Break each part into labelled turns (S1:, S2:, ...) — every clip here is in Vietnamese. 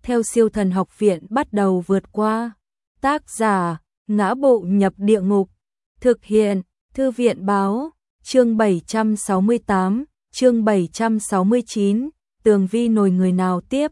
S1: theo Siêu Thần Học Viện bắt đầu vượt qua. Tác giả: Ngã Bộ Nhập Địa Ngục. Thực hiện: Thư viện báo. Chương 768, chương 769, Tường Vi nồi người nào tiếp.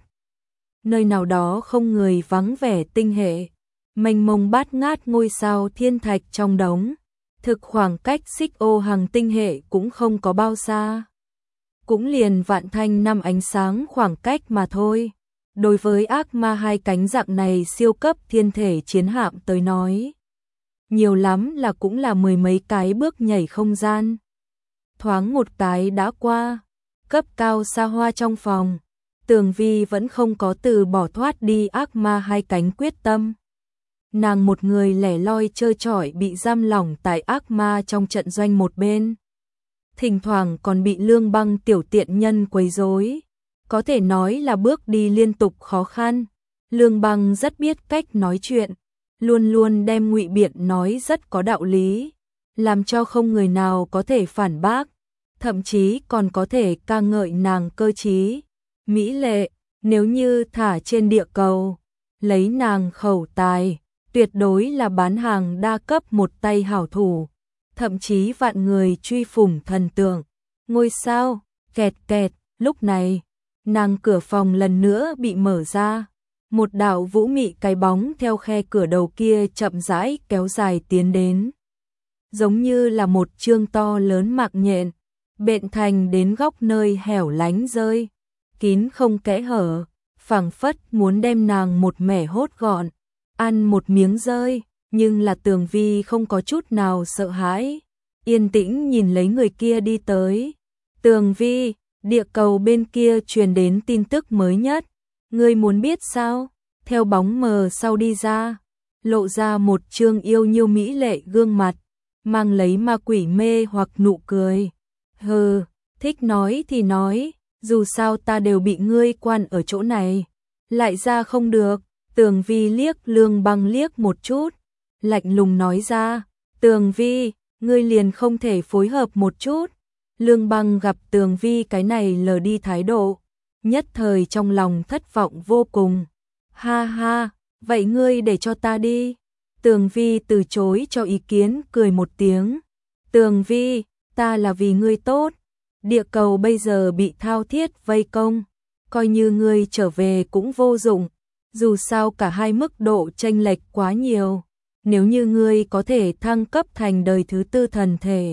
S1: Nơi nào đó không người vắng vẻ tinh hệ, mênh mông bát ngát ngôi sao thiên thạch trong đống. Thực khoảng cách xích ô hàng tinh hệ cũng không có bao xa. Cũng liền vạn thanh năm ánh sáng khoảng cách mà thôi. Đối với ác ma hai cánh dạng này siêu cấp thiên thể chiến hạm tới nói, nhiều lắm là cũng là mười mấy cái bước nhảy không gian. Thoáng một cái đã qua, cấp cao xa hoa trong phòng, Tường Vi vẫn không có từ bỏ thoát đi ác ma hai cánh quyết tâm. Nàng một người lẻ loi trơ trọi bị giam lỏng tại ác ma trong trận doanh một bên. Thỉnh thoảng còn bị Lương Băng tiểu tiện nhân quấy rối, có thể nói là bước đi liên tục khó khăn. Lương Băng rất biết cách nói chuyện, luôn luôn đem ngụy biện nói rất có đạo lý, làm cho không người nào có thể phản bác, thậm chí còn có thể ca ngợi nàng cơ trí, mỹ lệ. Nếu như thả trên địa cầu, lấy nàng khẩu tài, tuyệt đối là bán hàng đa cấp một tay hảo thủ, thậm chí vạn người truy phủng thần tượng. Ngôi sao, kẹt kẹt, lúc này, nàng cửa phòng lần nữa bị mở ra. Một đạo vũ mị cái bóng theo khe cửa đầu kia chậm rãi kéo dài tiến đến. Giống như là một chương to lớn mạng nhện, bện thành đến góc nơi hẻo lánh rơi, kín không kẽ hở, phảng phất muốn đem nàng một mẻ hốt gọn, ăn một miếng rơi. Nhưng là Tường Vi không có chút nào sợ hãi, yên tĩnh nhìn lấy người kia đi tới. Tường Vi, địa cầu bên kia truyền đến tin tức mới nhất. Ngươi muốn biết sao? Theo bóng mờ sau đi ra, lộ ra một trương yêu nhiêu mỹ lệ gương mặt, mang lấy ma quỷ mê hoặc nụ cười. Hừ, thích nói thì nói, dù sao ta đều bị ngươi quan ở chỗ này, lại ra không được. Tường Vi liếc Lương Băng liếc một chút, lạnh lùng nói ra, Tường Vi, ngươi liền không thể phối hợp một chút. Lương Băng gặp Tường Vi cái này lờ đi thái độ, nhất thời trong lòng thất vọng vô cùng. Ha ha, vậy ngươi để cho ta đi. Tường Vi từ chối cho ý kiến, cười một tiếng. Tường Vi, ta là vì ngươi tốt. Địa cầu bây giờ bị thao thiết vây công, coi như ngươi trở về cũng vô dụng. Dù sao cả hai mức độ chênh lệch quá nhiều. Nếu như ngươi có thể thăng cấp thành đời thứ tư thần thể,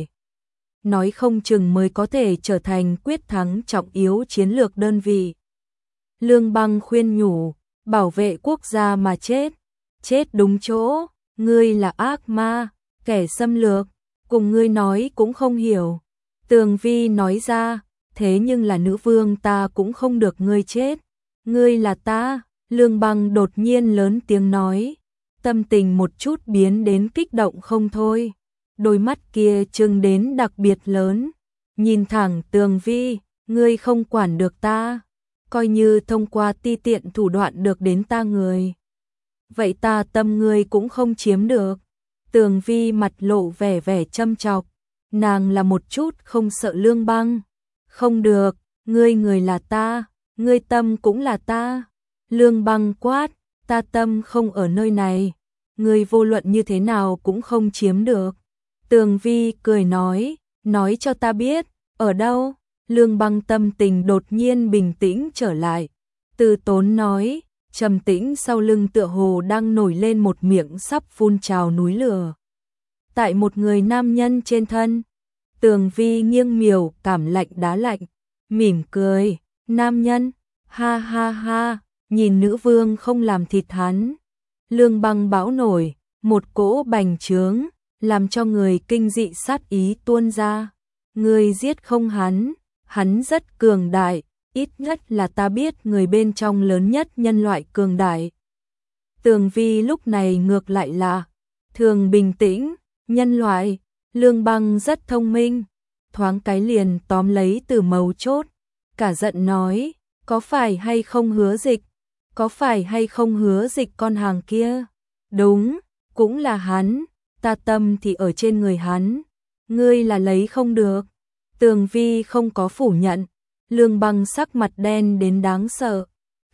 S1: nói không chừng mới có thể trở thành quyết thắng trọng yếu chiến lược đơn vị. Lương Băng khuyên nhủ, bảo vệ quốc gia mà chết, chết đúng chỗ. Ngươi là ác ma, kẻ xâm lược, cùng ngươi nói cũng không hiểu. Tường Vi nói ra, thế nhưng là nữ vương ta cũng không được ngươi chết. Ngươi là ta. Lương Băng đột nhiên lớn tiếng nói, tâm tình một chút biến đến kích động không thôi. Đôi mắt kia trừng đến đặc biệt lớn, nhìn thẳng Tường Vi, ngươi không quản được ta, coi như thông qua ti tiện thủ đoạn được đến ta người, vậy ta tâm ngươi cũng không chiếm được. Tường Vi mặt lộ vẻ vẻ châm chọc, nàng là một chút không sợ Lương Băng. Không được, ngươi người là ta, ngươi tâm cũng là ta. Lương Băng quát, ta tâm không ở nơi này, ngươi vô luận như thế nào cũng không chiếm được. Tường Vi cười nói cho ta biết, ở đâu? Lương Băng tâm tình đột nhiên bình tĩnh trở lại, từ tốn nói, trầm tĩnh sau lưng tựa hồ đang nổi lên một miệng sắp phun trào núi lửa. Tại một người nam nhân trên thân. Tường Vi nghiêng miều cảm lạnh đá lạnh, mỉm cười, nam nhân, ha ha ha, nhìn nữ vương không làm thịt hắn. Lương Băng bão nổi, một cỗ bành trướng, làm cho người kinh dị sát ý tuôn ra. Người giết không hắn rất cường đại, ít nhất là ta biết người bên trong lớn nhất nhân loại cường đại. Tường Vi lúc này ngược lại là thường bình tĩnh, nhân loại. Lương Băng rất thông minh, thoáng cái liền tóm lấy từ mấu chốt, cả giận nói, có phải hay không Hứa Dịch? Có phải hay không Hứa Dịch con hàng kia? Đúng, cũng là hắn, ta tâm thì ở trên người hắn, ngươi là lấy không được. Tường Vi không có phủ nhận. Lương Băng sắc mặt đen đến đáng sợ,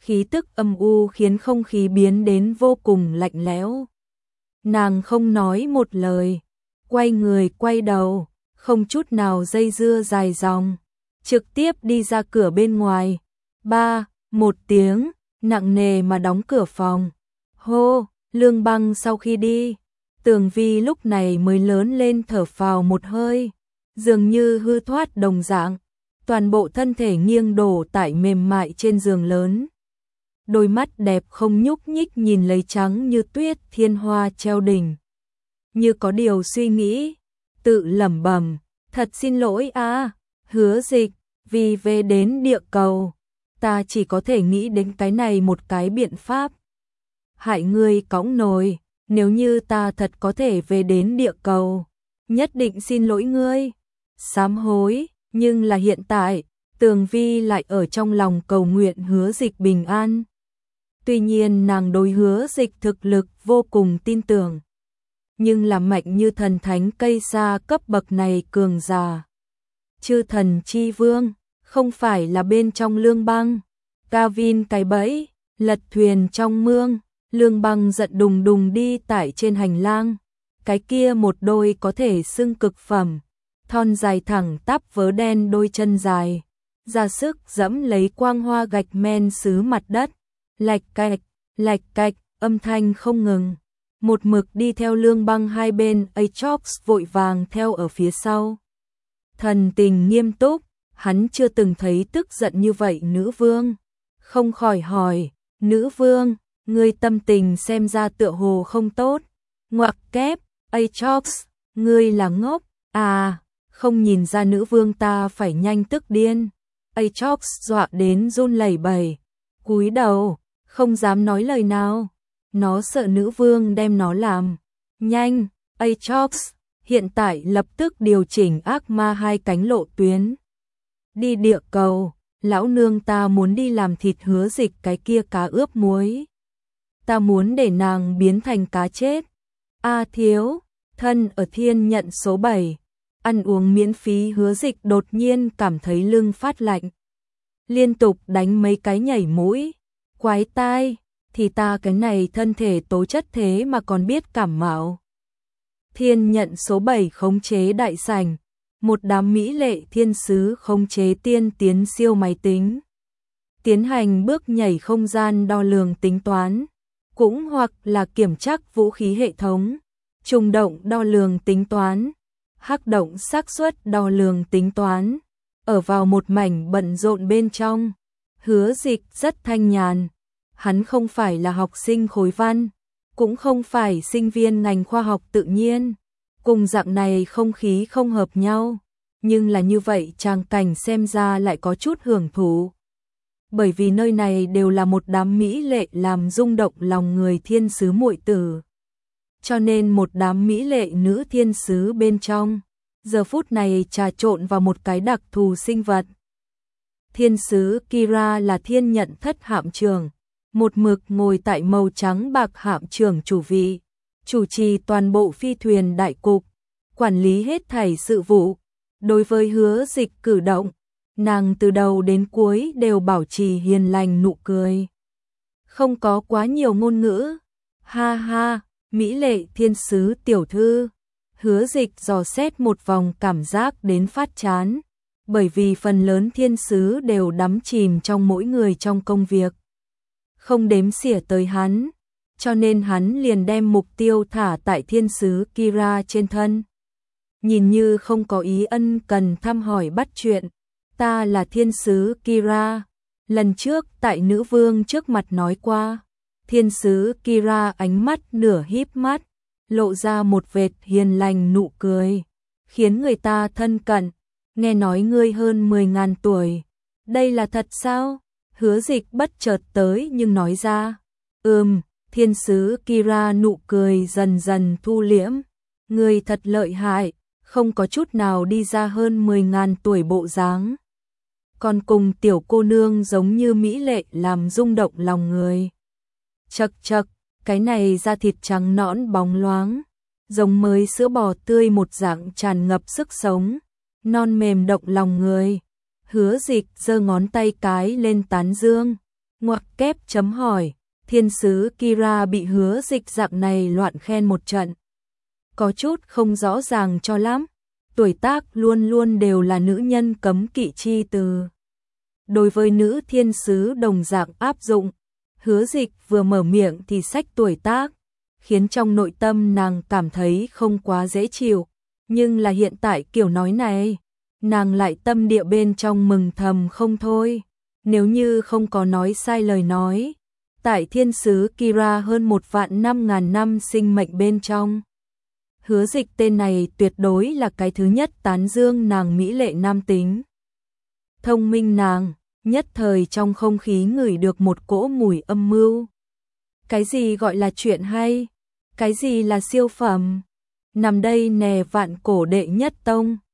S1: khí tức âm u khiến không khí biến đến vô cùng lạnh lẽo. Nàng không nói một lời, quay người quay đầu, không chút nào dây dưa dài dòng, trực tiếp đi ra cửa bên ngoài. Một tiếng, nặng nề mà đóng cửa phòng. Hô, Lương Băng sau khi đi, Tường Vi lúc này mới lớn lên thở phào một hơi, dường như hư thoát đồng dạng, toàn bộ thân thể nghiêng đổ tại mềm mại trên giường lớn. Đôi mắt đẹp không nhúc nhích nhìn lấy trắng như tuyết thiên hoa treo đỉnh. Như có điều suy nghĩ, tự lẩm bẩm, thật xin lỗi a, Hứa Dịch, vì về đến địa cầu, ta chỉ có thể nghĩ đến cái này một cái biện pháp. Hại ngươi cõng nồi, nếu như ta thật có thể về đến địa cầu, nhất định xin lỗi ngươi. Sám hối, nhưng là hiện tại, Tường Vi lại ở trong lòng cầu nguyện Hứa Dịch bình an. Tuy nhiên nàng đối Hứa Dịch thực lực vô cùng tin tưởng, nhưng là mạnh như thần thánh cây sa cấp bậc này cường giả. Chư thần chi vương, không phải là bên trong Lương Băng. Gavin cái bẫy, lật thuyền trong mương, Lương Băng giận đùng đùng đi tại trên hành lang. Cái kia một đôi có thể xưng cực phẩm, thon dài thẳng tắp vớ đen đôi chân dài, ra sức dẫm lấy quang hoa gạch men xứ mặt đất, lạch cạch, âm thanh không ngừng. Một mực đi theo Lương Băng hai bên, Atrox vội vàng theo ở phía sau. Thần tình nghiêm túc, hắn chưa từng thấy tức giận như vậy nữ vương. Không khỏi hỏi, nữ vương, ngươi tâm tình xem ra tựa hồ không tốt. Ngoặc kép, Atrox, ngươi là ngốc, à, không nhìn ra nữ vương ta phải nhanh tức điên. Atrox dọa đến run lẩy bẩy, cúi đầu, không dám nói lời nào. Nó sợ nữ vương đem nó làm. Nhanh, Atrox, hiện tại lập tức điều chỉnh ác ma hai cánh lộ tuyến. Đi địa cầu, lão nương ta muốn đi làm thịt Hứa Dịch cái kia cá ướp muối. Ta muốn để nàng biến thành cá chết. A thiếu, thân ở thiên nhận số 7. Ăn uống miễn phí Hứa Dịch đột nhiên cảm thấy lưng phát lạnh. Liên tục đánh mấy cái nhảy mũi. Quái tai, thì ta cái này thân thể tố chất thế mà còn biết cảm mạo. Thiên nhận số 7 khống chế đại sảnh. Một đám mỹ lệ thiên sứ khống chế tiên tiến siêu máy tính. Tiến hành bước nhảy không gian đo lường tính toán, cũng hoặc là kiểm tra vũ khí hệ thống, trùng động đo lường tính toán, hắc động xác suất đo lường tính toán, ở vào một mảnh bận rộn bên trong. Hứa Dịch rất thanh nhàn, hắn không phải là học sinh khối văn, cũng không phải sinh viên ngành khoa học tự nhiên, cùng dạng này không khí không hợp nhau, nhưng là như vậy tràng cảnh xem ra lại có chút hưởng thụ. Bởi vì nơi này đều là một đám mỹ lệ làm rung động lòng người thiên sứ muội tử. Cho nên một đám mỹ lệ nữ thiên sứ bên trong, giờ phút này trà trộn vào một cái đặc thù sinh vật. Thiên sứ Kira là thiên nhận thất hạm trưởng, một mực ngồi tại màu trắng bạc hạm trưởng chủ vị, chủ trì toàn bộ phi thuyền đại cục, quản lý hết thảy sự vụ. Đối với Hứa Dịch cử động, nàng từ đầu đến cuối đều bảo trì hiền lành nụ cười. Không có quá nhiều ngôn ngữ. Ha ha, mỹ lệ thiên sứ tiểu thư. Hứa Dịch dò xét một vòng cảm giác đến phát chán, bởi vì phần lớn thiên sứ đều đắm chìm trong mỗi người trong công việc, không đếm xỉa tới hắn, cho nên hắn liền đem mục tiêu thả tại thiên sứ Kira trên thân. Nhìn như không có ý ân cần thăm hỏi bắt chuyện. Ta là thiên sứ Kira. Lần trước tại nữ vương trước mặt nói qua. Thiên sứ Kira ánh mắt nửa híp mắt, lộ ra một vệt hiền lành nụ cười, khiến người ta thân cận. Nghe nói ngươi hơn 10.000 tuổi. Đây là thật sao? Hứa Dịch bất chợt tới nhưng nói ra. Thiên sứ Kira nụ cười dần dần thu liễm. Ngươi thật lợi hại, không có chút nào đi ra hơn 10.000 tuổi bộ dáng. Còn cùng tiểu cô nương giống như mỹ lệ làm rung động lòng người. Chậc chậc, cái này da thịt trắng nõn bóng loáng, giống mới sữa bò tươi một dạng tràn ngập sức sống, non mềm động lòng người. Hứa Dịch giơ ngón tay cái lên tán dương. Ngoặc kép chấm hỏi, thiên sứ Kira bị Hứa Dịch dạng này loạn khen một trận. Có chút không rõ ràng cho lắm, tuổi tác luôn luôn đều là nữ nhân cấm kỵ chi từ. Đối với nữ thiên sứ đồng dạng áp dụng, Hứa Dịch vừa mở miệng thì xách tuổi tác, khiến trong nội tâm nàng cảm thấy không quá dễ chịu, nhưng là hiện tại kiểu nói này, nàng lại tâm địa bên trong mừng thầm không thôi. Nếu như không có nói sai lời nói, tại thiên sứ Kira hơn 1.500.000 năm sinh mệnh bên trong, Hứa Dịch tên này tuyệt đối là cái thứ nhất tán dương nàng mỹ lệ nam tính. Thông minh nàng, nhất thời trong không khí ngửi được một cỗ mùi âm mưu. Cái gì gọi là chuyện hay? Cái gì là siêu phẩm? Nằm đây nè vạn cổ đệ nhất tông,